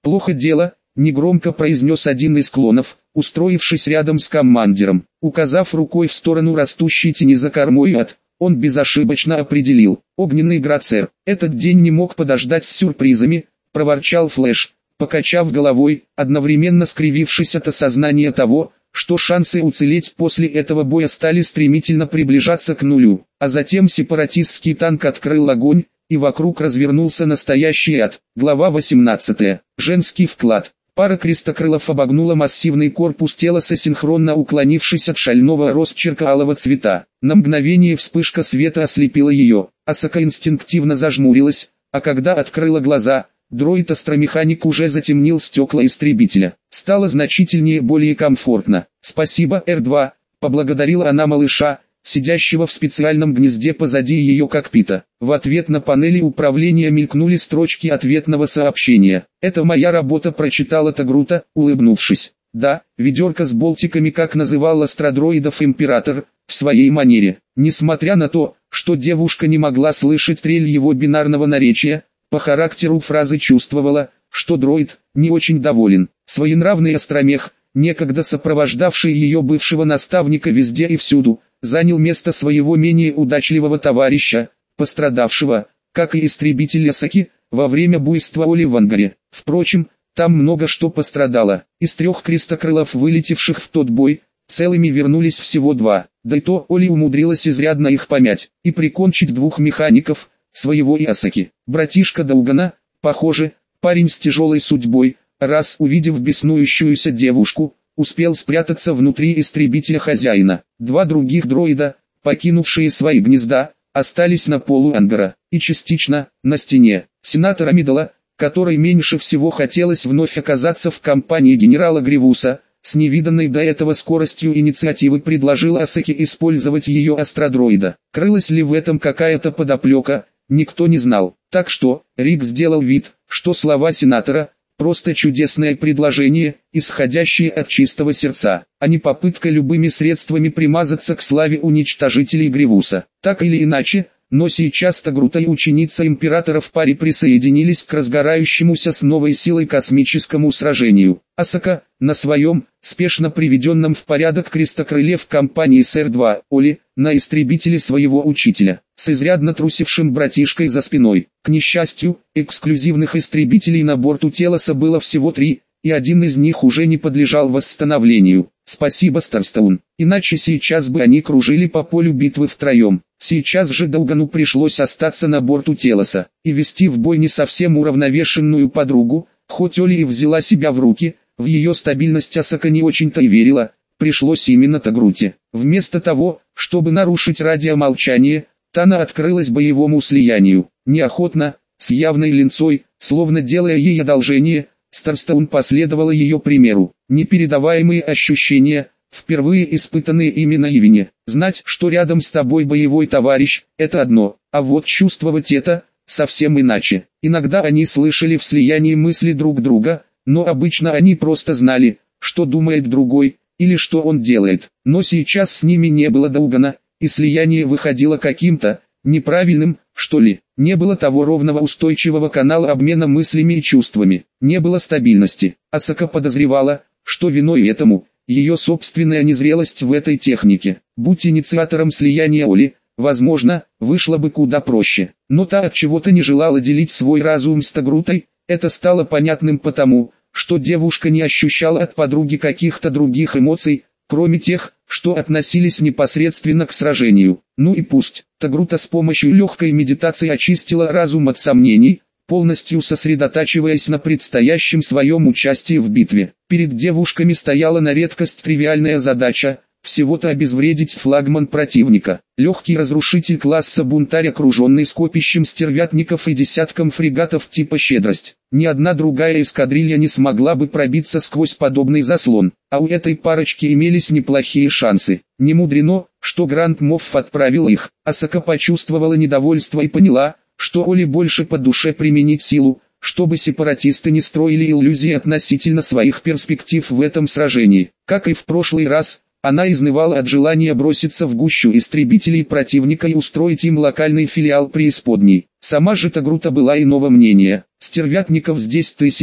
«Плохо дело», — негромко произнес один из клонов, устроившись рядом с командиром. Указав рукой в сторону растущей тени за кормой ад, он безошибочно определил: «Огненный град, сэр». «Этот день не мог подождать с сюрпризами», — проворчал Флэш, покачав головой, одновременно скривившись от осознания того, что шансы уцелеть после этого боя стали стремительно приближаться к нулю. А затем сепаратистский танк открыл огонь, и вокруг развернулся настоящий ад. Глава 18. Женский вклад. Пара крестокрылов обогнула массивный корпус Телоса, синхронно уклонившись от шального росчерка алого цвета. На мгновение вспышка света ослепила ее. Асака инстинктивно зажмурилась, а когда открыла глаза, дроид-астромеханик уже затемнил стекла истребителя. Стало значительнее, более комфортно. «Спасибо, Р-2», — поблагодарила она малыша, сидящего в специальном гнезде позади ее кокпита. В ответ на панели управления мелькнули строчки ответного сообщения. «Это моя работа», — прочитала Тагрута, улыбнувшись. Да, ведерко с болтиками, как называл астродроидов император, в своей манере. Несмотря на то, что девушка не могла слышать трель его бинарного наречия, по характеру фразы чувствовала, что дроид не очень доволен. Своенравный астромех, некогда сопровождавший ее бывшего наставника везде и всюду, занял место своего менее удачливого товарища, пострадавшего, как и истребитель Асаки, во время буйства Оли в ангаре. Впрочем, там много что пострадало. Из 3 крестокрылов, вылетевших в тот бой, целыми вернулись всего 2. Да и то Оли умудрилась изрядно их помять и прикончить 2 механиков, своего и Асаки. Братишка Даугана, похоже, парень с тяжелой судьбой, раз увидев беснующуюся девушку, успел спрятаться внутри истребителя хозяина. 2 других дроида, покинувшие свои гнезда, остались на полу ангара, и частично, на стене. Сенатор Амидала, которой меньше всего хотелось вновь оказаться в компании генерала Гривуса, с невиданной до этого скоростью инициативы предложила Асаки использовать ее астродроида. Крылась ли в этом какая-то подоплека, никто не знал. Так что, Рик сделал вид, что слова сенатора – просто чудесное предложение, исходящее от чистого сердца, а не попытка любыми средствами примазаться к славе уничтожителей Гривуса. Так или иначе, но сейчас Тагрута и ученица императора в паре присоединились к разгорающемуся с новой силой космическому сражению. Асака, на своем, спешно приведенном в порядок крестокрыле в компании с Р-2, Оли, на истребителе своего учителя, с изрядно трусившим братишкой за спиной. К несчастью, эксклюзивных истребителей на борту Телоса было всего 3, и один из них уже не подлежал восстановлению. Спасибо, Старстоун, иначе сейчас бы они кружили по полю битвы втроем. Сейчас же Даугану пришлось остаться на борту Телоса и вести в бой не совсем уравновешенную подругу. Хоть Оли и взяла себя в руки, в ее стабильность Асака не очень-то и верила, пришлось именно Тагруте. Вместо того, чтобы нарушить радиомолчание, Тана открылась боевому слиянию. Неохотно, с явной линцой, словно делая ей одолжение, Старстоун последовала ее примеру. Непередаваемые ощущения, впервые испытанные именно Ивине. Знать, что рядом с тобой боевой товарищ, это одно, а вот чувствовать это, совсем иначе. Иногда они слышали в слиянии мысли друг друга, но обычно они просто знали, что думает другой, или что он делает. Но сейчас с ними не было Даугана, и слияние выходило каким-то неправильным, что ли. Не было того ровного устойчивого канала обмена мыслями и чувствами. Не было стабильности. Асака подозревала, что виной этому ее собственная незрелость в этой технике. Будь инициатором слияния Оли, возможно, вышло бы куда проще. Но та от чего-то не желала делить свой разум с Тагрутой. Это стало понятным потому, что девушка не ощущала от подруги каких-то других эмоций, кроме тех, что относились непосредственно к сражению. Ну и пусть. Тагрута с помощью легкой медитации очистила разум от сомнений, полностью сосредотачиваясь на предстоящем своем участии в битве. Перед девушками стояла на редкость тривиальная задача – всего-то обезвредить флагман противника. Легкий разрушитель класса бунтарь, окруженный скопищем стервятников и десятком фрегатов типа «Щедрость». Ни одна другая эскадрилья не смогла бы пробиться сквозь подобный заслон, а у этой парочки имелись неплохие шансы. Не мудрено, что Гранд Мофф отправил их. Асака почувствовала недовольство и поняла, что Оле больше по душе применить силу, чтобы сепаратисты не строили иллюзий относительно своих перспектив в этом сражении. Как и в прошлый раз, она изнывала от желания броситься в гущу истребителей противника и устроить им локальный филиал преисподней. Сама же Тагрута была иного мнения. Стервятников здесь тысячи,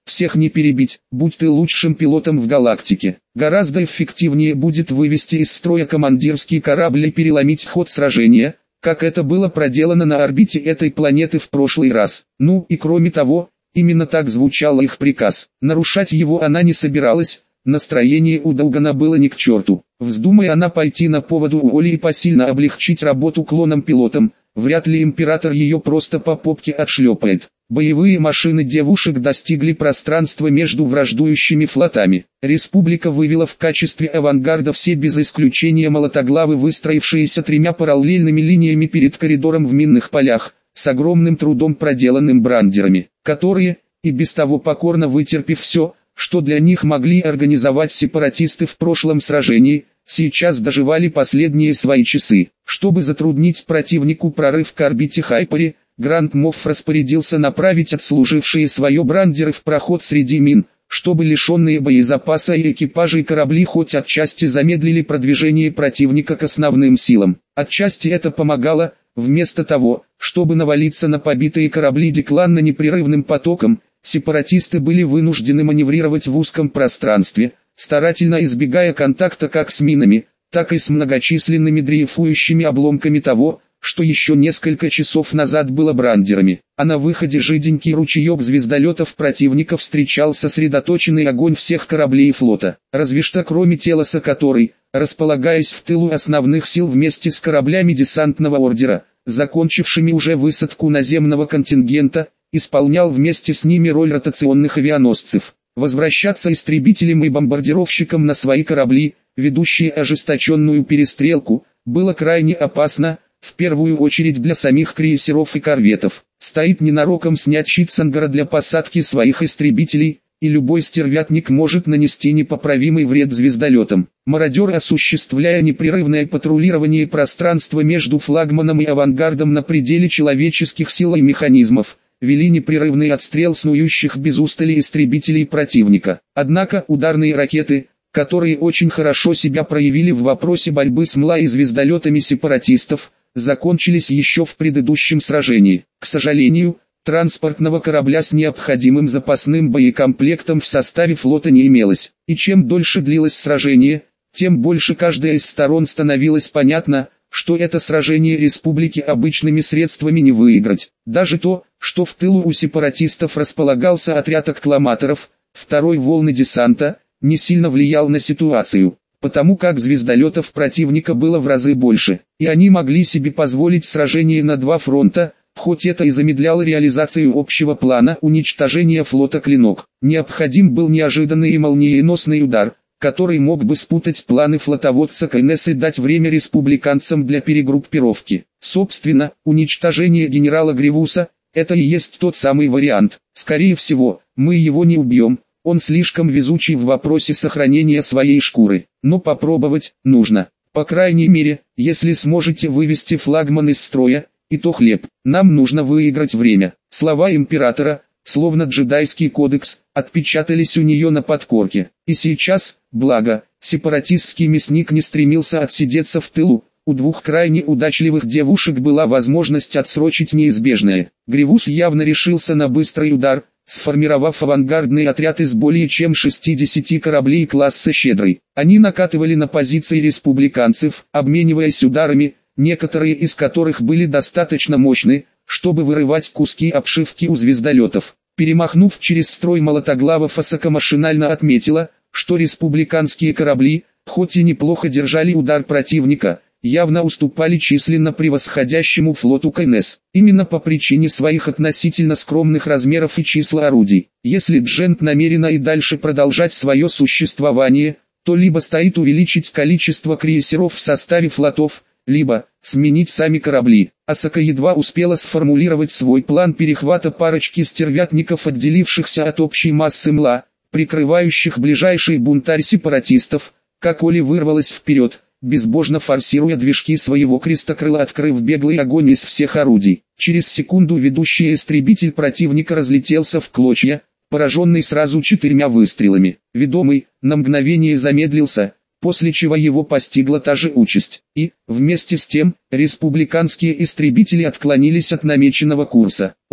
всех не перебить, будь ты лучшим пилотом в галактике. Гораздо эффективнее будет вывести из строя командирский корабль и переломить ход сражения, как это было проделано на орбите этой планеты в прошлый раз. Ну и кроме того, именно так звучал их приказ. Нарушать его она не собиралась. Настроение у Долгана было ни к черту. Вздумая она пойти на поводу у Оли и посильно облегчить работу клоном-пилотам, вряд ли император ее просто по попке отшлепает. Боевые машины девушек достигли пространства между враждующими флотами. Республика вывела в качестве авангарда все без исключения молотоглавы, выстроившиеся тремя параллельными линиями перед коридором в минных полях, с огромным трудом проделанным брандерами, которые, и без того покорно вытерпев все, что для них могли организовать сепаратисты в прошлом сражении, сейчас доживали последние свои часы. Чтобы затруднить противнику прорыв к орбите Хайпери, Гранд Мофф распорядился направить отслужившие свое брандеры в проход среди мин, чтобы лишенные боезапаса и экипажей корабли хоть отчасти замедлили продвижение противника к основным силам. Отчасти это помогало, вместо того, чтобы навалиться на побитые корабли Декланна непрерывным потоком, сепаратисты были вынуждены маневрировать в узком пространстве, старательно избегая контакта как с минами, так и с многочисленными дрейфующими обломками того, что еще несколько часов назад было брандерами. А на выходе жиденький ручеек звездолетов противника встречал сосредоточенный огонь всех кораблей флота. Разве что кроме Телоса, который, располагаясь в тылу основных сил вместе с кораблями десантного ордера, закончившими уже высадку наземного контингента, исполнял вместе с ними роль ротационных авианосцев. Возвращаться истребителям и бомбардировщикам на свои корабли, ведущие ожесточенную перестрелку, было крайне опасно, в первую очередь для самих крейсеров и корветов. Стоит ненароком снять щит с ангара для посадки своих истребителей, и любой стервятник может нанести непоправимый вред звездолетам. Мародеры, осуществляя непрерывное патрулирование пространства между флагманом и авангардом на пределе человеческих сил и механизмов, вели непрерывный отстрел снующих без устали истребителей противника. Однако ударные ракеты, которые очень хорошо себя проявили в вопросе борьбы с МЛА и звездолетами сепаратистов, закончились еще в предыдущем сражении. К сожалению, транспортного корабля с необходимым запасным боекомплектом в составе флота не имелось. И чем дольше длилось сражение, тем больше каждая из сторон становилось понятно, что это сражение республики обычными средствами не выиграть. Даже то, что в тылу у сепаратистов располагался отряд аккламаторов, второй волны десанта, не сильно влиял на ситуацию, потому как звездолетов противника было в разы больше, и они могли себе позволить сражение на два фронта, хоть это и замедляло реализацию общего плана уничтожения флота «Клинок». Необходим был неожиданный и молниеносный удар, который мог бы спутать планы флотоводца КНС и дать время республиканцам для перегруппировки. Собственно, уничтожение генерала Гривуса – это и есть тот самый вариант. Скорее всего, мы его не убьем, он слишком везучий в вопросе сохранения своей шкуры, но попробовать нужно. По крайней мере, если сможете вывести флагман из строя, и то хлеб. Нам нужно выиграть время. Слова императора, словно джедайский кодекс, отпечатались у нее на подкорке. И сейчас, благо, сепаратистский мясник не стремился отсидеться в тылу, у двух крайне удачливых девушек была возможность отсрочить неизбежное. Гривус явно решился на быстрый удар, сформировав авангардный отряд из более чем 60 кораблей класса «Щедрый». Они накатывали на позиции республиканцев, обмениваясь ударами, некоторые из которых были достаточно мощны, чтобы вырывать куски обшивки у звездолетов. Перемахнув через строй молотоглавов, Асака машинально отметила, что республиканские корабли, хоть и неплохо держали удар противника, явно уступали численно превосходящему флоту КНС, именно по причине своих относительно скромных размеров и числа орудий. Если Джент намерена и дальше продолжать свое существование, то либо стоит увеличить количество крейсеров в составе флотов, либо сменить сами корабли. Асака едва успела сформулировать свой план перехвата парочки стервятников, отделившихся от общей массы МЛА, прикрывающих ближайший бунтарь сепаратистов, как Оли вырвалась вперед, безбожно форсируя движки своего крестокрыла, открыв беглый огонь из всех орудий. Через секунду ведущий истребитель противника разлетелся в клочья, пораженный сразу 4 выстрелами. Ведомый, на мгновение замедлился, после чего его постигла та же участь. И, вместе с тем, республиканские истребители отклонились от намеченного курса. Оли,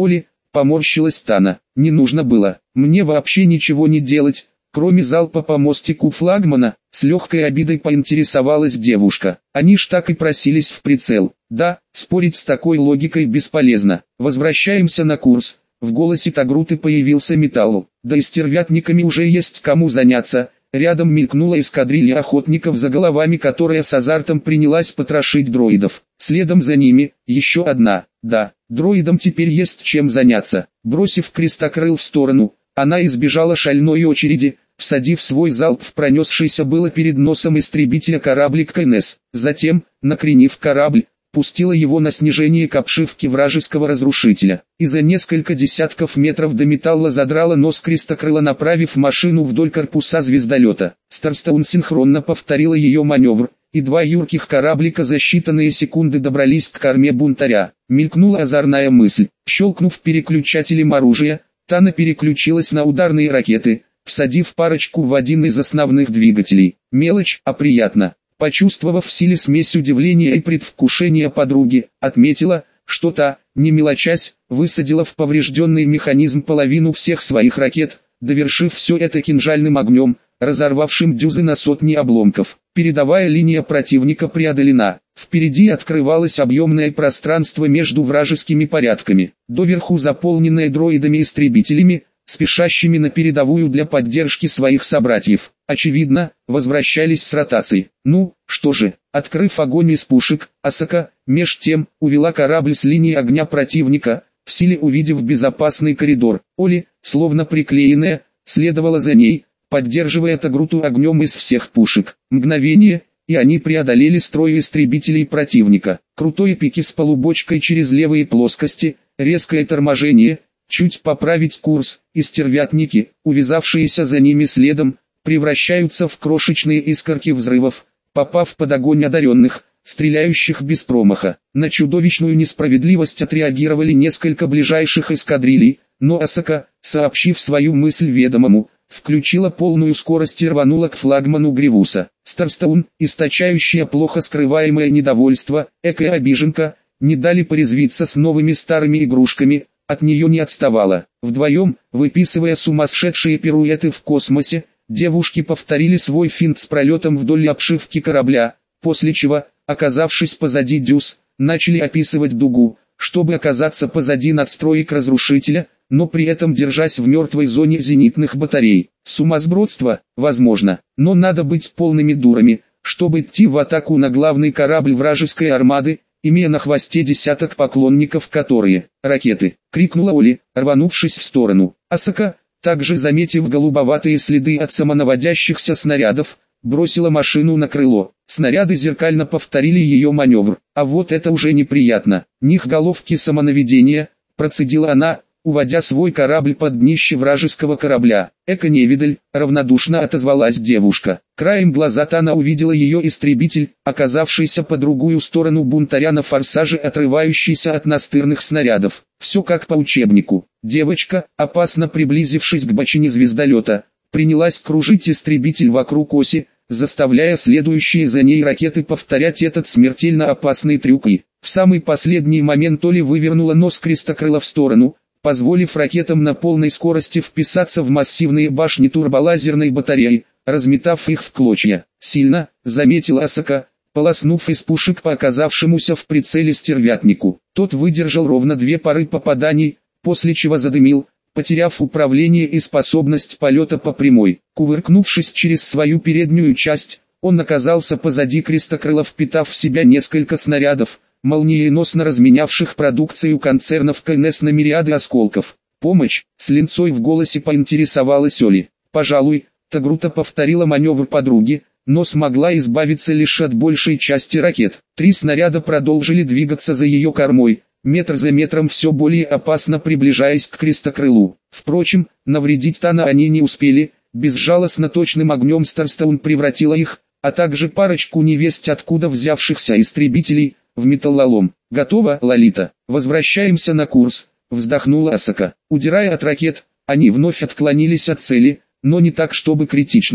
поморщилась Тана. Не нужно было, мне вообще ничего не делать, кроме залпа по мостику флагмана, с легкой обидой поинтересовалась девушка. Они ж так и просились в прицел. Да, спорить с такой логикой бесполезно. Возвращаемся на курс. В голосе Тагруты появился металл. Да и стервятниками уже есть кому заняться. Рядом мелькнула эскадрилья охотников за головами, которая с азартом принялась потрошить дроидов. Следом за ними, еще одна. Да, дроидам теперь есть чем заняться. Бросив крестокрыл в сторону, она избежала шальной очереди, всадив свой залп в пронесшийся было перед носом истребителя кораблик КНС. Затем, накренив корабль, пустила его на снижение к обшивке вражеского разрушителя, и за несколько десятков метров до металла задрала нос крестокрыла, направив машину вдоль корпуса звездолета. Старстоун синхронно повторила ее маневр, и два юрких кораблика за считанные секунды добрались к корме бунтаря. Мелькнула озорная мысль. Щелкнув переключателем оружия, Тана переключилась на ударные ракеты, всадив парочку в один из основных двигателей. Мелочь, а приятно. Почувствовав в силе смесь удивления и предвкушения подруги, отметила, что та, не мелочась, высадила в поврежденный механизм половину всех своих ракет, довершив все это кинжальным огнем, разорвавшим дюзы на сотни обломков. Передовая линия противника преодолена. Впереди открывалось объемное пространство между вражескими порядками, доверху заполненное дроидами-истребителями, спешащими на передовую для поддержки своих собратьев. Очевидно, возвращались с ротацией. Ну, что же, открыв огонь из пушек, Асака, меж тем, увела корабль с линии огня противника, в силе увидев безопасный коридор. Оли, словно приклеенная, следовала за ней, поддерживая Тагруту огнем из всех пушек. Мгновение, и они преодолели строй истребителей противника. Крутой пики с полубочкой через левые плоскости, резкое торможение, чуть поправить курс, и стервятники, увязавшиеся за ними следом, превращаются в крошечные искорки взрывов, попав под огонь одаренных, стреляющих без промаха. На чудовищную несправедливость отреагировали несколько ближайших эскадрилей, но Асака, сообщив свою мысль ведомому, включила полную скорость и рванула к флагману Гривуса. Старстоун, источающая плохо скрываемое недовольство, экая обиженка, не дали порезвиться с новыми старыми игрушками, от нее не отставала. Вдвоем, выписывая сумасшедшие пируэты в космосе, девушки повторили свой финт с пролетом вдоль обшивки корабля, после чего, оказавшись позади дюз, начали описывать дугу, чтобы оказаться позади надстроек разрушителя, но при этом держась в мертвой зоне зенитных батарей. Сумасбродство, возможно, но надо быть полными дурами, чтобы идти в атаку на главный корабль вражеской армады, имея на хвосте десяток поклонников, которые «ракеты!» — крикнула Оли, рванувшись в сторону. Асака, также заметив голубоватые следы от самонаводящихся снарядов, бросила машину на крыло. Снаряды зеркально повторили ее маневр. А вот это уже неприятно. Них головки самонаведения, процедила она, уводя свой корабль под днище вражеского корабля. «Эко-невидаль», равнодушно отозвалась девушка. Краем глаза Тана увидела ее истребитель, оказавшийся по другую сторону бунтаря на форсаже, отрывающийся от настырных снарядов. Все как по учебнику. Девочка, опасно приблизившись к бочине звездолета, принялась кружить истребитель вокруг оси, заставляя следующие за ней ракеты повторять этот смертельно опасный трюк, и в самый последний момент Оли вывернула нос крестокрыла в сторону, позволив ракетам на полной скорости вписаться в массивные башни турболазерной батареи, разметав их в клочья. «Сильно», — заметила Асака, полоснув из пушек по оказавшемуся в прицеле стервятнику. Тот выдержал ровно 2 пары попаданий, после чего задымил, потеряв управление и способность полета по прямой. Кувыркнувшись через свою переднюю часть, он оказался позади крестокрыла, впитав в себя несколько снарядов, молниеносно разменявших продукцию концернов КНС на мириады осколков. «Помощь!» — с линцой в голосе поинтересовалась Оли. «Пожалуй», — Тагрута повторила маневр подруги, но смогла избавиться лишь от большей части ракет. 3 снаряда продолжили двигаться за ее кормой, метр за метром все более опасно приближаясь к крестокрылу. Впрочем, навредить Тана они не успели, безжалостно точным огнем Старстоун превратила их, а также парочку невесть откуда взявшихся истребителей, в металлолом. «Готово, Лолита, возвращаемся на курс», — вздохнула Асака. Удирая от ракет, они вновь отклонились от цели, но не так, чтобы критично.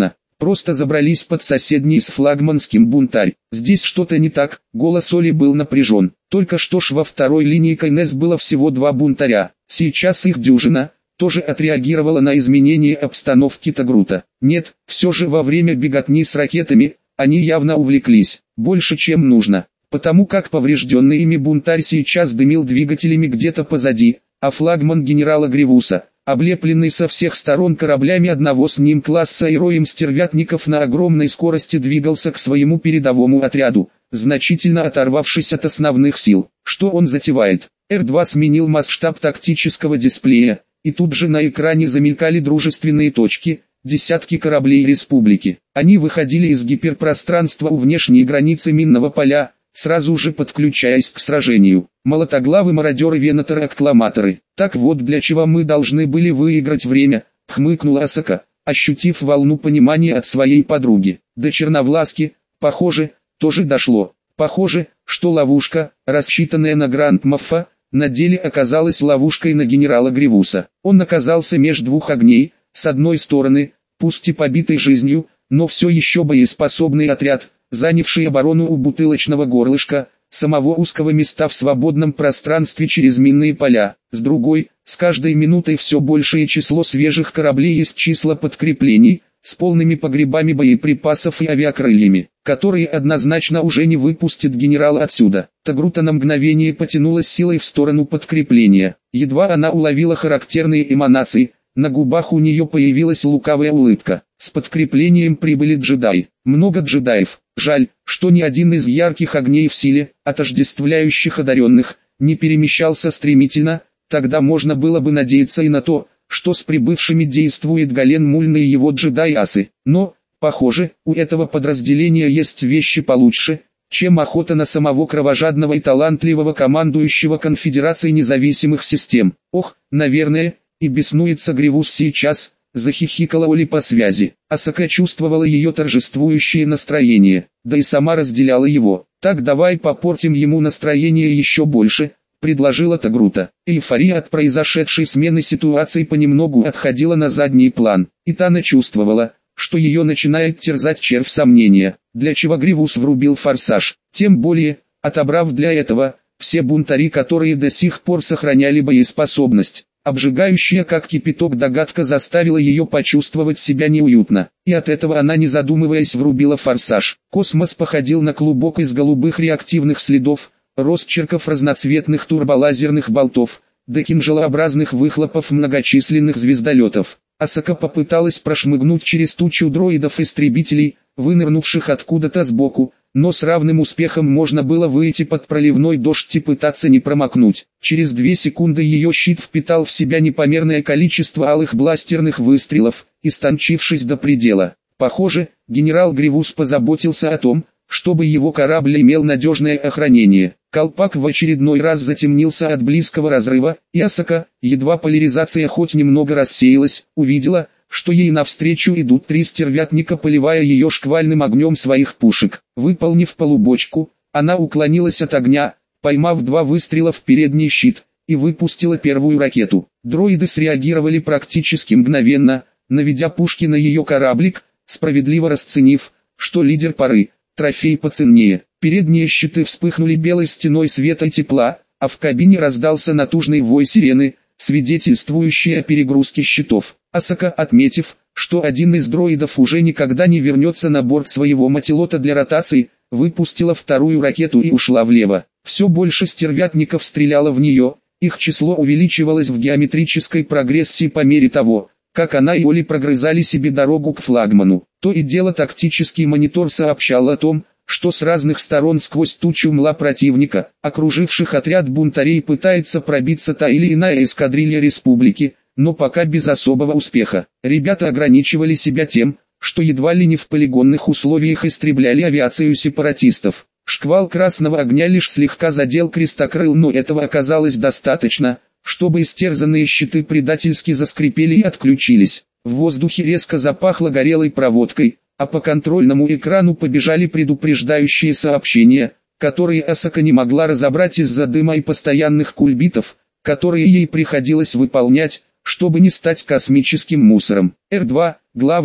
просто забрались под соседний с флагманским бунтарь. Здесь что-то не так, голос Оли был напряжен. Только что ж во второй линии КНС было всего 2 бунтаря, сейчас их дюжина. Тоже отреагировала на изменение обстановки Тагрута. Нет, все же во время беготни с ракетами, они явно увлеклись, больше чем нужно, потому как поврежденный ими бунтарь сейчас дымил двигателями где-то позади, а флагман генерала Гривуса, облепленный со всех сторон кораблями одного с ним класса и роем стервятников на огромной скорости двигался к своему передовому отряду, значительно оторвавшись от основных сил. Что он затевает? Р-2 сменил масштаб тактического дисплея, и тут же на экране замелькали дружественные точки, десятки кораблей республики. Они выходили из гиперпространства у внешней границы минного поля, сразу же подключаясь к сражению. Молотоглавы, мародеры, венаторы, аккламаторы. Так вот для чего мы должны были выиграть время, хмыкнула Асака, ощутив волну понимания от своей подруги. До Черновласки, похоже, тоже дошло. Похоже, что ловушка, рассчитанная на Гранд Моффа, на деле оказалась ловушкой на генерала Гривуса. Он оказался меж двух огней, с одной стороны, пусть и побитый жизнью, но все еще боеспособный отряд, занявший оборону у бутылочного горлышка, самого узкого места в свободном пространстве через минные поля. С другой, с каждой минутой все большее число свежих кораблей из числа подкреплений, с полными погребами боеприпасов и авиакрыльями, которые однозначно уже не выпустит генерал отсюда. Тагрута на мгновение потянулась силой в сторону подкрепления. Едва она уловила характерные эманации, на губах у нее появилась лукавая улыбка. С подкреплением прибыли джедаи. Много джедаев. Жаль, что ни один из ярких огней в силе, отождествляющих одаренных, не перемещался стремительно, тогда можно было бы надеяться и на то, что с прибывшими действует Гален Мульна и его джедай-асы. Но, похоже, у этого подразделения есть вещи получше, чем охота на самого кровожадного и талантливого командующего Конфедерацией независимых систем. Ох, наверное, и беснуется Гривус сейчас, захихикала Оли по связи. Асака чувствовала ее торжествующее настроение, да и сама разделяла его. Так давай попортим ему настроение еще больше, предложила Тагрута. Эйфория от произошедшей смены ситуации понемногу отходила на задний план, и Тана чувствовала, что ее начинает терзать червь сомнения, для чего Гривус врубил форсаж, тем более, отобрав для этого все бунтари, которые до сих пор сохраняли боеспособность. Обжигающая как кипяток догадка заставила ее почувствовать себя неуютно, и от этого она, не задумываясь, врубила форсаж. Космос походил на клубок из голубых реактивных следов, росчерков разноцветных турболазерных болтов, до кинжалообразных выхлопов многочисленных звездолетов. Асака попыталась прошмыгнуть через тучу дроидов-истребителей, вынырнувших откуда-то сбоку, но с равным успехом можно было выйти под проливной дождь и пытаться не промокнуть. Через 2 секунды ее щит впитал в себя непомерное количество алых бластерных выстрелов, истончившись до предела. Похоже, генерал Гривус позаботился о том, чтобы его корабль имел надежное охранение. Колпак в очередной раз затемнился от близкого разрыва, и Асака, едва поляризация хоть немного рассеялась, увидела, что ей навстречу идут 3 стервятника, поливая ее шквальным огнем своих пушек. Выполнив полубочку, она уклонилась от огня, поймав 2 выстрела в передний щит, и выпустила первую ракету. Дроиды среагировали практически мгновенно, наведя пушки на ее кораблик, справедливо расценив, что лидер пары, трофей поценнее. Передние щиты вспыхнули белой стеной света и тепла, а в кабине раздался натужный вой сирены, свидетельствующий о перегрузке щитов. Асака, отметив, что один из дроидов уже никогда не вернется на борт своего мотилота для ротации, выпустила вторую ракету и ушла влево. Все больше стервятников стреляло в нее, их число увеличивалось в геометрической прогрессии по мере того, как она и Оли прогрызали себе дорогу к флагману. То и дело тактический монитор сообщал о том, что с разных сторон сквозь тучу мла противника, окруживших отряд бунтарей, пытается пробиться та или иная эскадрилья республики, но пока без особого успеха. Ребята ограничивали себя тем, что едва ли не в полигонных условиях истребляли авиацию сепаратистов. Шквал красного огня лишь слегка задел крестокрыл, но этого оказалось достаточно, чтобы истерзанные щиты предательски заскрипели и отключились. В воздухе резко запахло горелой проводкой, а по контрольному экрану побежали предупреждающие сообщения, которые Асака не могла разобрать из-за дыма и постоянных кульбитов, которые ей приходилось выполнять, чтобы не стать космическим мусором. Р-2, главное,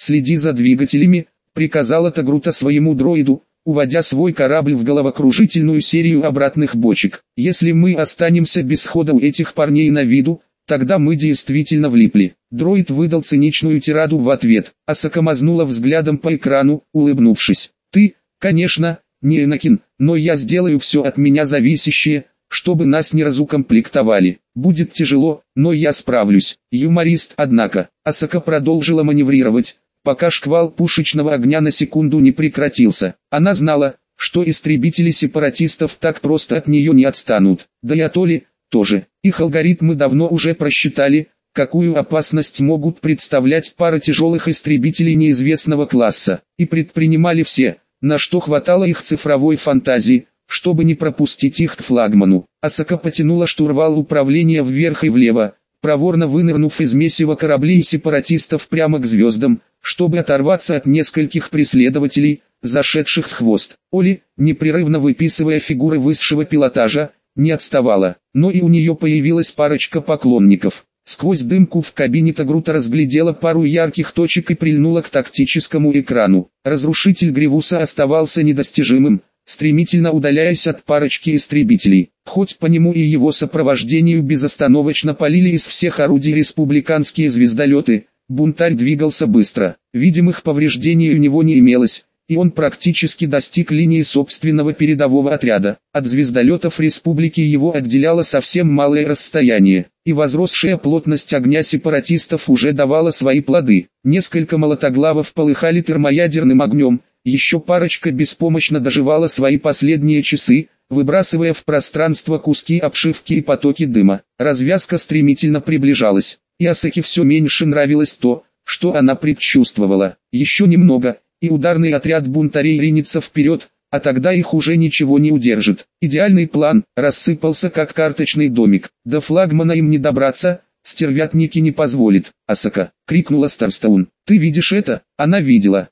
следи за двигателями», — приказала Тагрута своему дроиду, уводя свой корабль в головокружительную серию обратных бочек. «Если мы останемся без хода у этих парней на виду, тогда мы действительно влипли». Дроид выдал циничную тираду в ответ. Асака мазнула взглядом по экрану, улыбнувшись. «Ты, конечно, не Энакин, но я сделаю все от меня зависящее, чтобы нас не разукомплектовали. Будет тяжело, но я справлюсь». Юморист, однако. Асака продолжила маневрировать, пока шквал пушечного огня на секунду не прекратился. Она знала, что истребители сепаратистов так просто от нее не отстанут. Да и атолли тоже. Их алгоритмы давно уже просчитали, какую опасность могут представлять пара тяжелых истребителей неизвестного класса, и предпринимали все, на что хватало их цифровой фантазии, чтобы не пропустить их к флагману. Асака потянула штурвал управления вверх и влево, проворно вынырнув из месива кораблей и сепаратистов прямо к звездам, чтобы оторваться от нескольких преследователей, зашедших в хвост. Оли, непрерывно выписывая фигуры высшего пилотажа, не отставала, но и у нее появилась парочка поклонников. Сквозь дымку в кабине Тагрута разглядела пару ярких точек и прильнула к тактическому экрану. Разрушитель Гривуса оставался недостижимым, стремительно удаляясь от парочки истребителей. Хоть по нему и его сопровождению безостановочно полили из всех орудий республиканские звездолеты, бунтарь двигался быстро. Видимых повреждений у него не имелось, и он практически достиг линии собственного передового отряда. От звездолетов республики его отделяло совсем малое расстояние, и возросшая плотность огня сепаратистов уже давала свои плоды. Несколько молотоглавов полыхали термоядерным огнем, еще парочка беспомощно доживала свои последние часы, выбрасывая в пространство куски обшивки и потоки дыма. Развязка стремительно приближалась, и Асаке все меньше нравилось то, что она предчувствовала. Еще немного, и ударный отряд бунтарей ринется вперед, а тогда их уже ничего не удержит. Идеальный план рассыпался как карточный домик. До флагмана им не добраться, стервятники не позволят. «Асака!» — крикнула Старстоун. «Ты видишь это?» Она видела,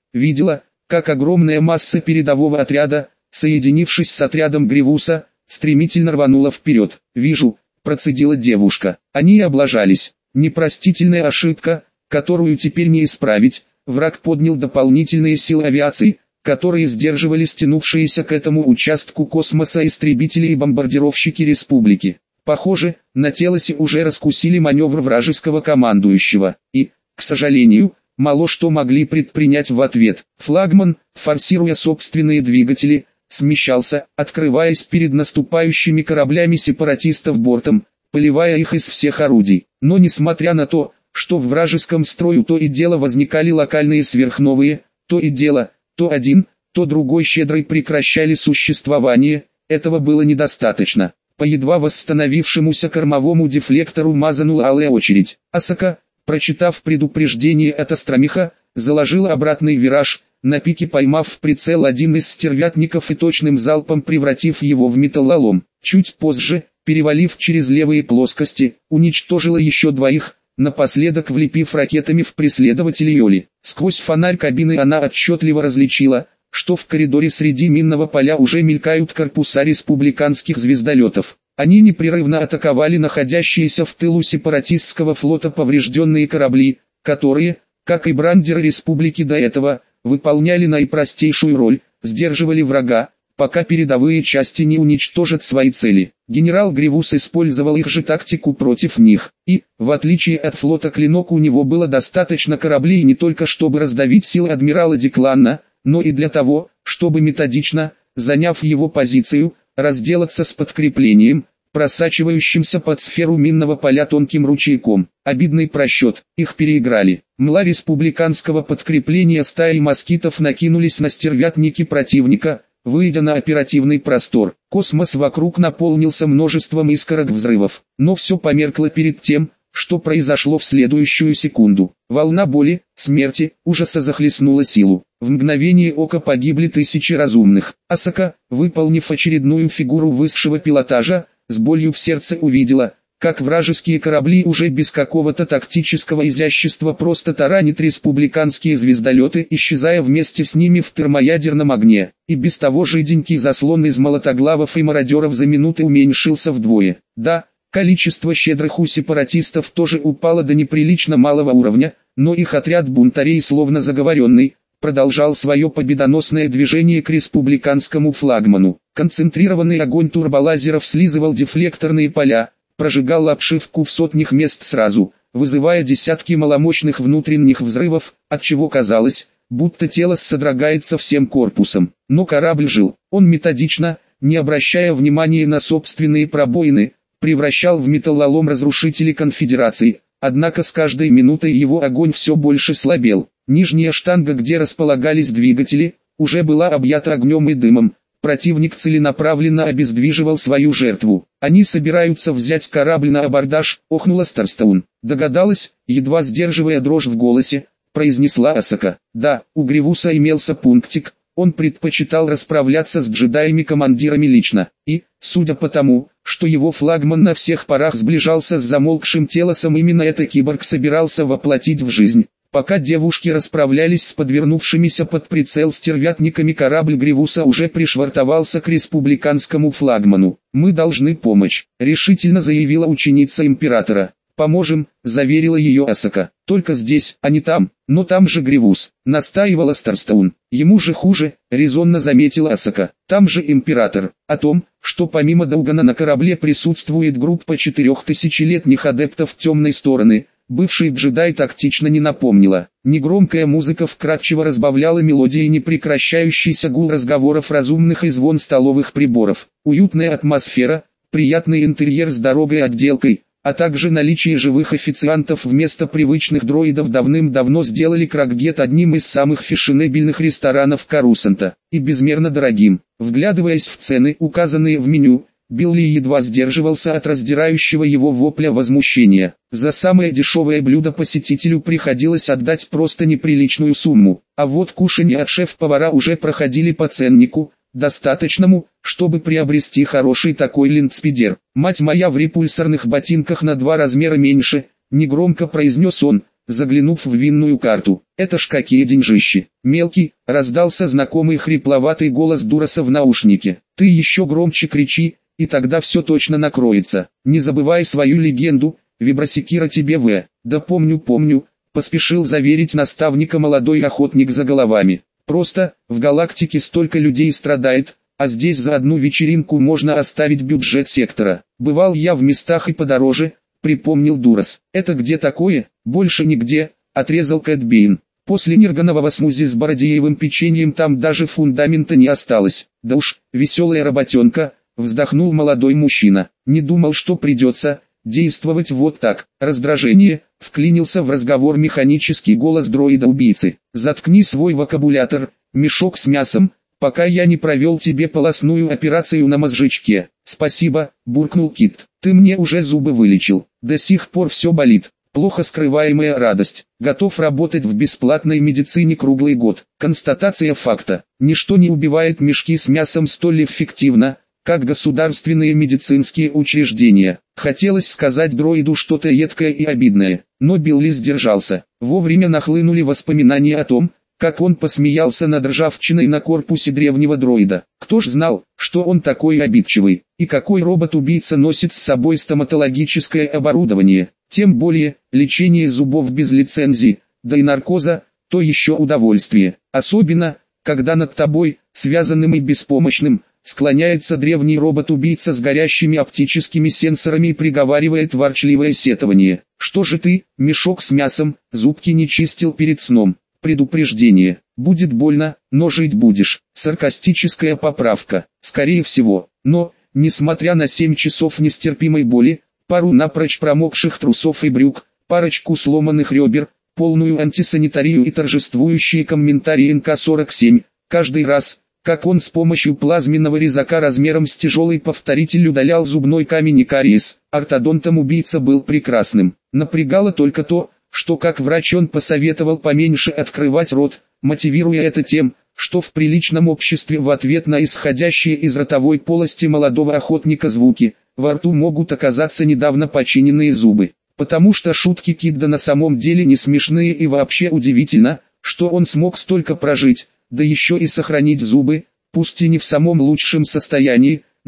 как огромная масса передового отряда, соединившись с отрядом Гривуса, стремительно рванула вперед. «Вижу», — процедила девушка. Они и облажались. Непростительная ошибка, которую теперь не исправить. Враг поднял дополнительные силы авиации, которые сдерживали стянувшиеся к этому участку космоса истребители и бомбардировщики республики. Похоже, на Телосе уже раскусили маневр вражеского командующего, и, к сожалению, мало что могли предпринять в ответ. Флагман, форсируя собственные двигатели, смещался, открываясь перед наступающими кораблями сепаратистов бортом, поливая их из всех орудий. Но несмотря на то, что в вражеском строю то и дело возникали локальные сверхновые, то и дело, то один, то другой щедрой прекращали существование, этого было недостаточно. По едва восстановившемуся кормовому дефлектору мазанула алая очередь. Асака, прочитав предупреждение от Астромиха, заложила обратный вираж, на пике поймав в прицел один из стервятников и точным залпом превратив его в металлолом. Чуть позже, перевалив через левые плоскости, уничтожила еще двоих, напоследок влепив ракетами в преследователей Оли. Сквозь фонарь кабины она отчетливо различила, что в коридоре среди минного поля уже мелькают корпуса республиканских звездолетов. Они непрерывно атаковали находящиеся в тылу сепаратистского флота поврежденные корабли, которые, как и брандеры республики до этого, выполняли наипростейшую роль, сдерживали врага, пока передовые части не уничтожат свои цели. Генерал Гривус использовал их же тактику против них, и, в отличие от флота Клинок, у него было достаточно кораблей не только чтобы раздавить силы адмирала Декланна, но и для того, чтобы методично, заняв его позицию, разделаться с подкреплением, просачивающимся под сферу минного поля тонким ручейком. Обидный просчет, их переиграли. Мла республиканского подкрепления стаи москитов накинулись на стервятники противника, выйдя на оперативный простор. Космос вокруг наполнился множеством искорок взрывов, но все померкло перед тем, что произошло в следующую секунду. Волна боли, смерти, ужаса захлестнула силу. В мгновение ока погибли тысячи разумных. Асака, выполнив очередную фигуру высшего пилотажа, с болью в сердце увидела, как вражеские корабли уже без какого-то тактического изящества просто таранят республиканские звездолеты, исчезая вместе с ними в термоядерном огне. И без того жиденький заслон из молотоглавов и мародеров за минуты уменьшился вдвое. Да, Количество щедрых у сепаратистов тоже упало до неприлично малого уровня, но их отряд бунтарей, словно заговоренный, продолжал свое победоносное движение к республиканскому флагману. Концентрированный огонь турболазеров слизывал дефлекторные поля, прожигал обшивку в сотнях мест сразу, вызывая десятки маломощных внутренних взрывов, отчего казалось, будто тело содрогается всем корпусом. Но корабль жил. Он методично, не обращая внимания на собственные пробоины, превращал в металлолом разрушителей конфедерации, однако с каждой минутой его огонь все больше слабел. Нижняя штанга, где располагались двигатели, уже была объята огнем и дымом. Противник целенаправленно обездвиживал свою жертву. «Они собираются взять корабль на абордаж», — охнула Старстоун. «Догадалась?» — едва сдерживая дрожь в голосе, произнесла Асака. «Да, у Гривуса имелся пунктик. Он предпочитал расправляться с джедаями-командирами лично, и, судя по тому, что его флагман на всех парах сближался с замолкшим Телосом, именно это киборг собирался воплотить в жизнь». Пока девушки расправлялись с подвернувшимися под прицел стервятниками, корабль Гривуса уже пришвартовался к республиканскому флагману. «Мы должны помочь», — решительно заявила ученица императора. «Поможем», — заверила ее Асака. «Только здесь, а не там». «Но там же Гривус», — настаивала Старстоун. «Ему же хуже», — резонно заметила Асака. «Там же император». О том, что помимо Долгана на корабле присутствует группа 4000-летних адептов темной стороны, бывший джедай тактично не напомнила. Негромкая музыка вкрадчиво разбавляла мелодии непрекращающийся гул разговоров разумных и звон столовых приборов. Уютная атмосфера, приятный интерьер с дорогой отделкой, а также наличие живых официантов вместо привычных дроидов давным-давно сделали Краггет одним из самых фешенебельных ресторанов Карусанта, и безмерно дорогим. Вглядываясь в цены, указанные в меню, Билли едва сдерживался от раздирающего его вопля возмущения. За самое дешевое блюдо посетителю приходилось отдать просто неприличную сумму, а вот кушанья от шеф-повара уже проходили по ценнику, достаточному, чтобы приобрести хороший такой линдспидер. «Мать моя, в репульсорных ботинках на 2 размера меньше», — негромко произнес он, заглянув в винную карту. «Это ж какие деньжищи!» «Мелкий», — раздался знакомый хрипловатый голос Дураса в наушнике. «Ты еще громче кричи, и тогда все точно накроется. Не забывай свою легенду, вибросекира тебе в...» «Да помню», — поспешил заверить наставника молодой охотник за головами. «Просто, в галактике столько людей страдает, а здесь за одну вечеринку можно оставить бюджет сектора. Бывал я в местах и подороже», — припомнил Дурас. «Это где такое?» «Больше нигде», — отрезал Кэт Бейн. «После нерганового смузи с бородеевым печеньем там даже фундамента не осталось». «Да уж, веселая работенка», — вздохнул молодой мужчина. «Не думал, что придется действовать вот так». Раздражение, вклинился в разговор механический голос дроида-убийцы. «Заткни свой вокабулятор, мешок с мясом, пока я не провел тебе полостную операцию на мозжечке». «Спасибо», — буркнул Кит. «Ты мне уже зубы вылечил. До сих пор все болит». Плохо скрываемая радость. Готов работать в бесплатной медицине круглый год. Констатация факта. Ничто не убивает мешки с мясом столь эффективно, как государственные медицинские учреждения. Хотелось сказать дроиду что-то едкое и обидное, но Билли сдержался. Вовремя нахлынули воспоминания о том, как он посмеялся над ржавчиной на корпусе древнего дроида. Кто ж знал, что он такой обидчивый, и какой робот-убийца носит с собой стоматологическое оборудование. Тем более, лечение зубов без лицензии, да и наркоза, то еще удовольствие. Особенно, когда над тобой, связанным и беспомощным, склоняется древний робот-убийца с горящими оптическими сенсорами и приговаривает ворчливое сетование. «Что же ты, мешок с мясом, зубки не чистил перед сном?» Предупреждение. «Будет больно, но жить будешь». Саркастическая поправка. Скорее всего. Но, несмотря на 7 часов нестерпимой боли, пару напрочь промокших трусов и брюк, парочку сломанных ребер, полную антисанитарию и торжествующие комментарии НК-47, каждый раз, как он с помощью плазменного резака размером с тяжелый повторитель удалял зубной камень и кариес, ортодонтом убийца был прекрасным. Напрягало только то, что как врач он посоветовал поменьше открывать рот, мотивируя это тем, что в приличном обществе в ответ на исходящие из ротовой полости молодого охотника звуки, во рту могут оказаться недавно починенные зубы. Потому что шутки Кидда на самом деле не смешные, и вообще удивительно, что он смог столько прожить, да еще и сохранить зубы, пусть и не в самом лучшем состоянии,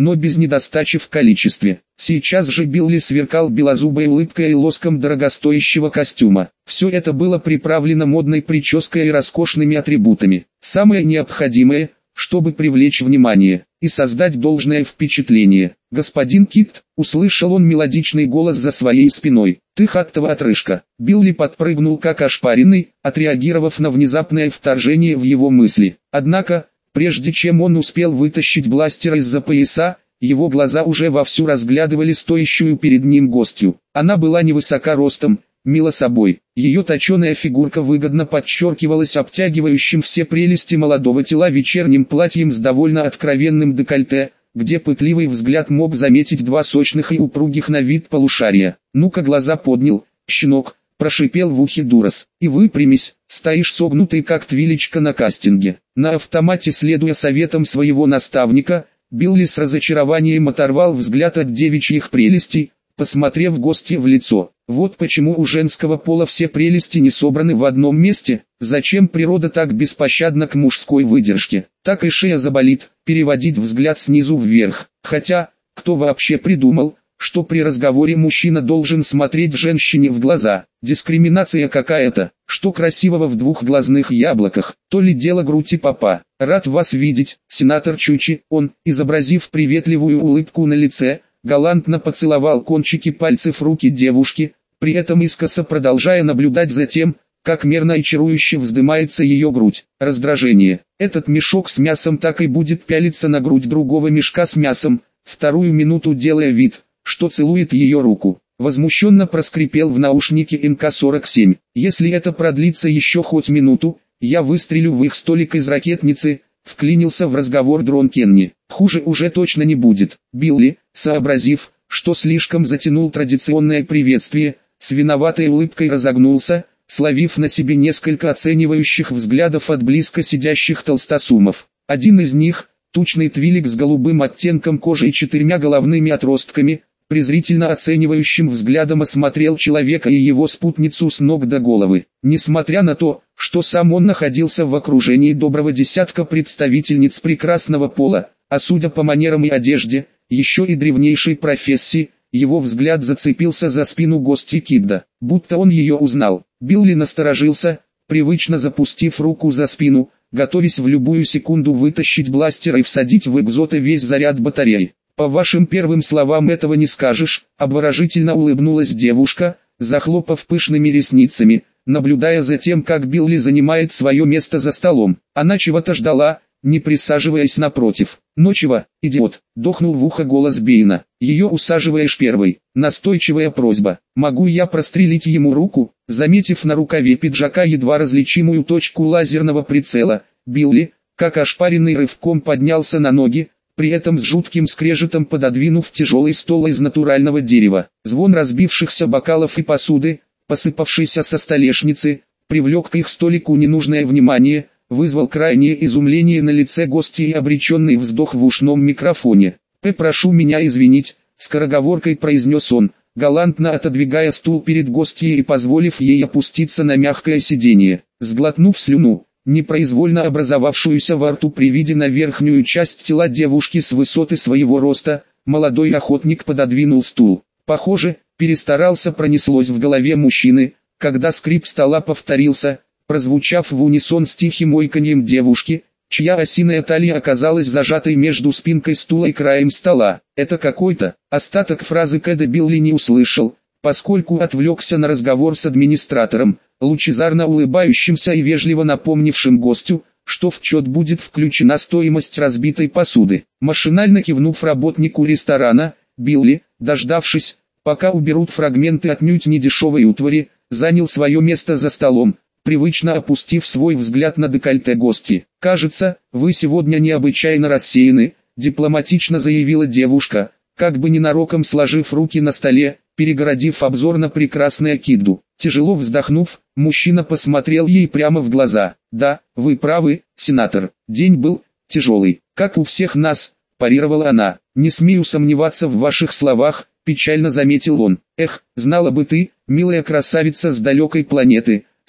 но без недостачи в количестве. Сейчас же Билли сверкал белозубой улыбкой и лоском дорогостоящего костюма. Все это было приправлено модной прической и роскошными атрибутами. Самое необходимое, чтобы привлечь внимание и создать должное впечатление. «Господин Кит», — услышал он мелодичный голос за своей спиной. «Ты хаттова отрыжка». Билли подпрыгнул как ошпаренный, отреагировав на внезапное вторжение в его мысли. Однако, прежде чем он успел вытащить бластер из-за пояса, его глаза уже вовсю разглядывали стоящую перед ним гостью. Она была невысока ростом, мила собой. Ее точеная фигурка выгодно подчеркивалась обтягивающим все прелести молодого тела вечерним платьем с довольно откровенным декольте, где пытливый взгляд мог заметить два сочных и упругих на вид полушария. «Ну-ка глаза поднял, щенок», — прошипел в ухе Дурас. «И выпрямись, стоишь согнутый как твилечка на кастинге». На автомате, следуя советам своего наставника, Билли с разочарованием оторвал взгляд от девичьих прелестей, посмотрев гостье в лицо. Вот почему у женского пола все прелести не собраны в одном месте, зачем природа так беспощадна к мужской выдержке. Так и шея заболит, переводить взгляд снизу вверх. Хотя, кто вообще придумал, что при разговоре мужчина должен смотреть женщине в глаза? Дискриминация какая-то. Что красивого в двух глазных яблоках? То ли дело грудь и попа. «Рад вас видеть, сенатор Чучи». Он, изобразив приветливую улыбку на лице, галантно поцеловал кончики пальцев руки девушки, при этом искоса продолжая наблюдать за тем, как мерно и чарующе вздымается ее грудь. Раздражение. Этот мешок с мясом так и будет пялиться на грудь другого мешка с мясом, вторую минуту делая вид, что целует ее руку. Возмущенно проскрипел в наушнике МК-47. «Если это продлится еще хоть минуту, я выстрелю в их столик из ракетницы», — вклинился в разговор Дрон Кенни. «Хуже уже точно не будет». Билли, сообразив, что слишком затянул традиционное приветствие, с виноватой улыбкой разогнулся, словив на себе несколько оценивающих взглядов от близко сидящих толстосумов. Один из них, тучный твилик с голубым оттенком кожи и 4 головными отростками, презрительно оценивающим взглядом осмотрел человека и его спутницу с ног до головы. Несмотря на то, что сам он находился в окружении доброго десятка представительниц прекрасного пола, а судя по манерам и одежде, еще и древнейшей профессии, его взгляд зацепился за спину гостьи Кидда, будто он ее узнал. Билли насторожился, привычно запустив руку за спину, готовясь в любую секунду вытащить бластер и всадить в экзота весь заряд батареи. «По вашим первым словам этого не скажешь», — обворожительно улыбнулась девушка, захлопав пышными ресницами, наблюдая за тем, как Билли занимает свое место за столом. Она чего-то ждала, не присаживаясь напротив. «Ну чего, идиот?» — дохнул в ухо голос Бейна. «Ее усаживаешь первой». Настойчивая просьба. «Могу я прострелить ему руку?» Заметив на рукаве пиджака едва различимую точку лазерного прицела, Билли, как ошпаренный, рывком поднялся на ноги, при этом с жутким скрежетом пододвинув тяжелый стол из натурального дерева. Звон разбившихся бокалов и посуды, посыпавшейся со столешницы, привлек к их столику ненужное внимание, вызвал крайнее изумление на лице гостя и обреченный вздох в ушном микрофоне. «Прошу меня извинить», — скороговоркой произнес он, галантно отодвигая стул перед гостьей и позволив ей опуститься на мягкое сиденье. Сглотнув слюну, непроизвольно образовавшуюся во рту при виде на верхнюю часть тела девушки с высоты своего роста, молодой охотник пододвинул стул. Похоже, перестарался, пронеслось в голове мужчины, когда скрип стола повторился, прозвучав в унисон с тихим ойканьем девушки, чья осиная талия оказалась зажатой между спинкой стула и краем стола. «Это какой-то...» Остаток фразы Кэда Билли не услышал, поскольку отвлекся на разговор с администратором, лучезарно улыбающимся и вежливо напомнившим гостю, что в счет будет включена стоимость разбитой посуды. Машинально кивнув работнику ресторана, Билли, дождавшись, пока уберут фрагменты отнюдь недешевой утвари, занял свое место за столом, привычно опустив свой взгляд на декольте гости. «Кажется, вы сегодня необычайно рассеяны», — дипломатично заявила девушка, как бы ненароком сложив руки на столе, перегородив обзор на прекрасную Кидду. Тяжело вздохнув, мужчина посмотрел ей прямо в глаза. «Да, вы правы, сенатор, день был тяжелый, как у всех нас», — парировала она. «Не смею сомневаться в ваших словах», — печально заметил он. «Эх, знала бы ты, милая красавица с далекой планеты», —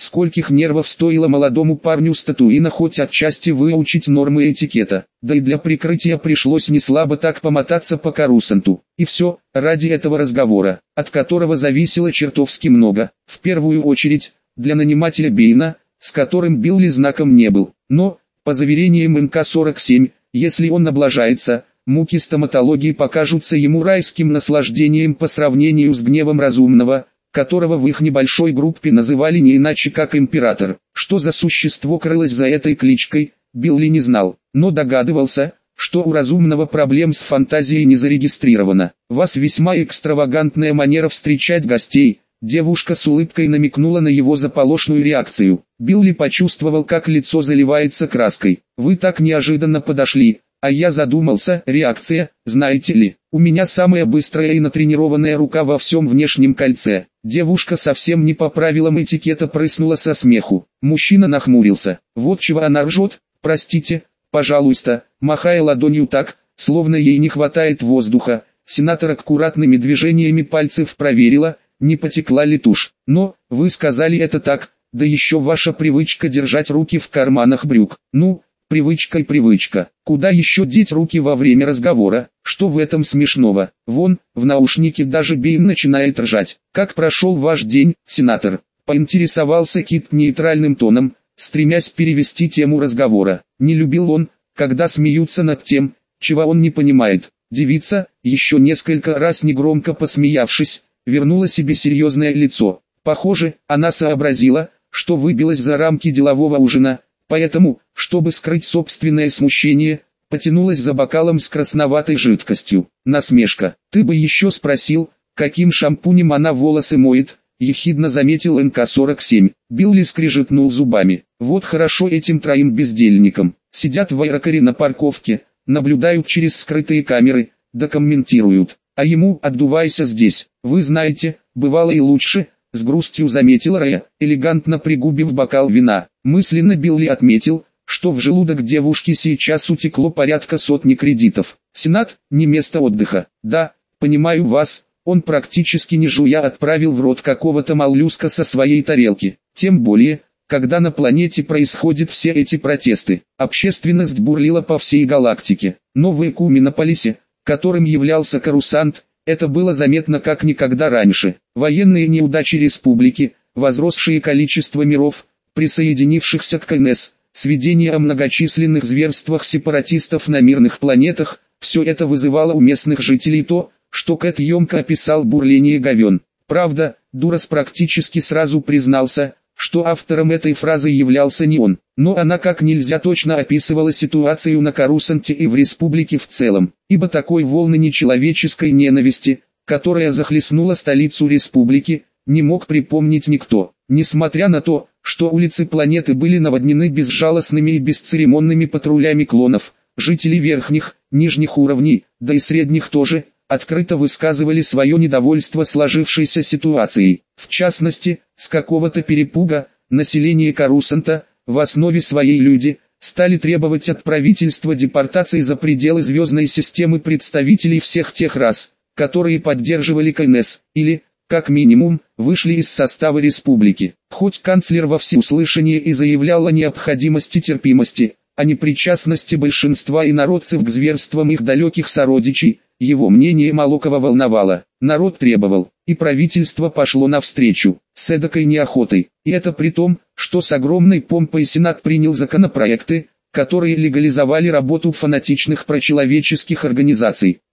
Скольких нервов стоило молодому парню Статуина хоть отчасти выучить нормы этикета, да и для прикрытия пришлось неслабо так помотаться по Корусанту. И все, ради этого разговора, от которого зависело чертовски много. В первую очередь, для нанимателя Бейна, с которым Билли знаком не был. Но, по заверениям МК-47, если он облажается, муки стоматологии покажутся ему райским наслаждением по сравнению с гневом разумного, которого в их небольшой группе называли не иначе как император. Что за существо крылось за этой кличкой, Билли не знал, но догадывался, что у разумного проблем с фантазией не зарегистрировано. «Вас весьма экстравагантная манера встречать гостей», девушка с улыбкой намекнула на его заполошную реакцию. Билли почувствовал, как лицо заливается краской. «Вы так неожиданно подошли, а я задумался, реакция, знаете ли, у меня самая быстрая и натренированная рука во всем внешнем кольце». Девушка совсем не по правилам этикета прыснула со смеху. Мужчина нахмурился. «Вот чего она ржет, простите, пожалуйста», махая ладонью так, словно ей не хватает воздуха. Сенатор аккуратными движениями пальцев проверила, не потекла ли тушь. «Но, вы сказали это так, да еще ваша привычка держать руки в карманах брюк». «Ну, привычка и привычка. Куда еще деть руки во время разговора? Что в этом смешного? Вон, в наушнике даже Бейн начинает ржать». «Как прошел ваш день, сенатор?» — поинтересовался Кит нейтральным тоном, стремясь перевести тему разговора. Не любил он, когда смеются над тем, чего он не понимает. Девица, еще несколько раз негромко посмеявшись, вернула себе серьезное лицо. Похоже, она сообразила, что выбилась за рамки делового ужина, поэтому, чтобы скрыть собственное смущение, потянулась за бокалом с красноватой жидкостью. Насмешка. «Ты бы еще спросил, каким шампунем она волосы моет», ехидно заметил НК-47. Билли скрежетнул зубами. «Вот хорошо этим троим бездельникам. Сидят в аэрокаре на парковке, наблюдают через скрытые камеры, да комментируют. А ему, отдувайся здесь. Вы знаете, бывало и лучше», с грустью заметил Рэя, элегантно пригубив бокал вина. Мысленно Билли отметил, что в желудок девушки сейчас утекло порядка сотни кредитов. «Сенат, не место отдыха». «Да, понимаю вас», он практически не жуя отправил в рот какого-то моллюска со своей тарелки. Тем более, когда на планете происходят все эти протесты. Общественность бурлила по всей галактике. Но в Экуминополисе, которым являлся Корусант, это было заметно как никогда раньше. Военные неудачи республики, возросшее количество миров, присоединившихся к КНС, сведения о многочисленных зверствах сепаратистов на мирных планетах, все это вызывало у местных жителей то, что Кэт емко описал бурление говен. Правда, Дурас практически сразу признался, что автором этой фразы являлся не он, но она как нельзя точно описывала ситуацию на Корусанте и в республике в целом, ибо такой волны нечеловеческой ненависти, которая захлестнула столицу республики, не мог припомнить никто. Несмотря на то, что улицы планеты были наводнены безжалостными и бесцеремонными патрулями клонов, жители верхних, нижних уровней, да и средних тоже, открыто высказывали свое недовольство сложившейся ситуацией. В частности, с какого-то перепуга, население Корусанта, в основе своей люди, стали требовать от правительства депортации за пределы звездной системы представителей всех тех рас, которые поддерживали КНС, или, как минимум, вышли из состава республики. Хоть канцлер во всеуслышание и заявлял о необходимости терпимости, о непричастности большинства инородцев к зверствам их далеких сородичей, его мнение мало кого волновало. Народ требовал, и правительство пошло навстречу, с эдакой неохотой. И это при том, что с огромной помпой Сенат принял законопроекты, которые легализовали работу фанатичных прочеловеческих организаций.